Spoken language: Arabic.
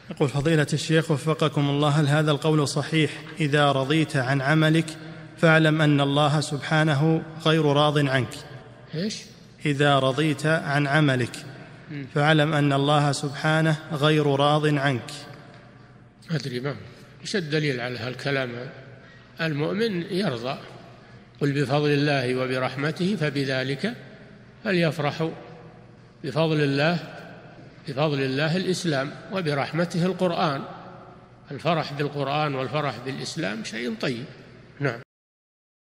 يقول فضيلة الشيخ وفقكم الله، هل هذا القول صحيح: إذا رضيت عن عملك فاعلم أن الله سبحانه غير راض عنك؟ إيش؟ إذا رضيت عن عملك فاعلم أن الله سبحانه غير راض عنك. أدري ما إيش الدليل على هالكلام؟ المؤمن يرضى. قل بفضل الله وبرحمته فبذلك فليفرحوا. بفضل الله الإسلام، وبرحمته القرآن. الفرح بالقرآن والفرح بالإسلام شيء طيب. نعم.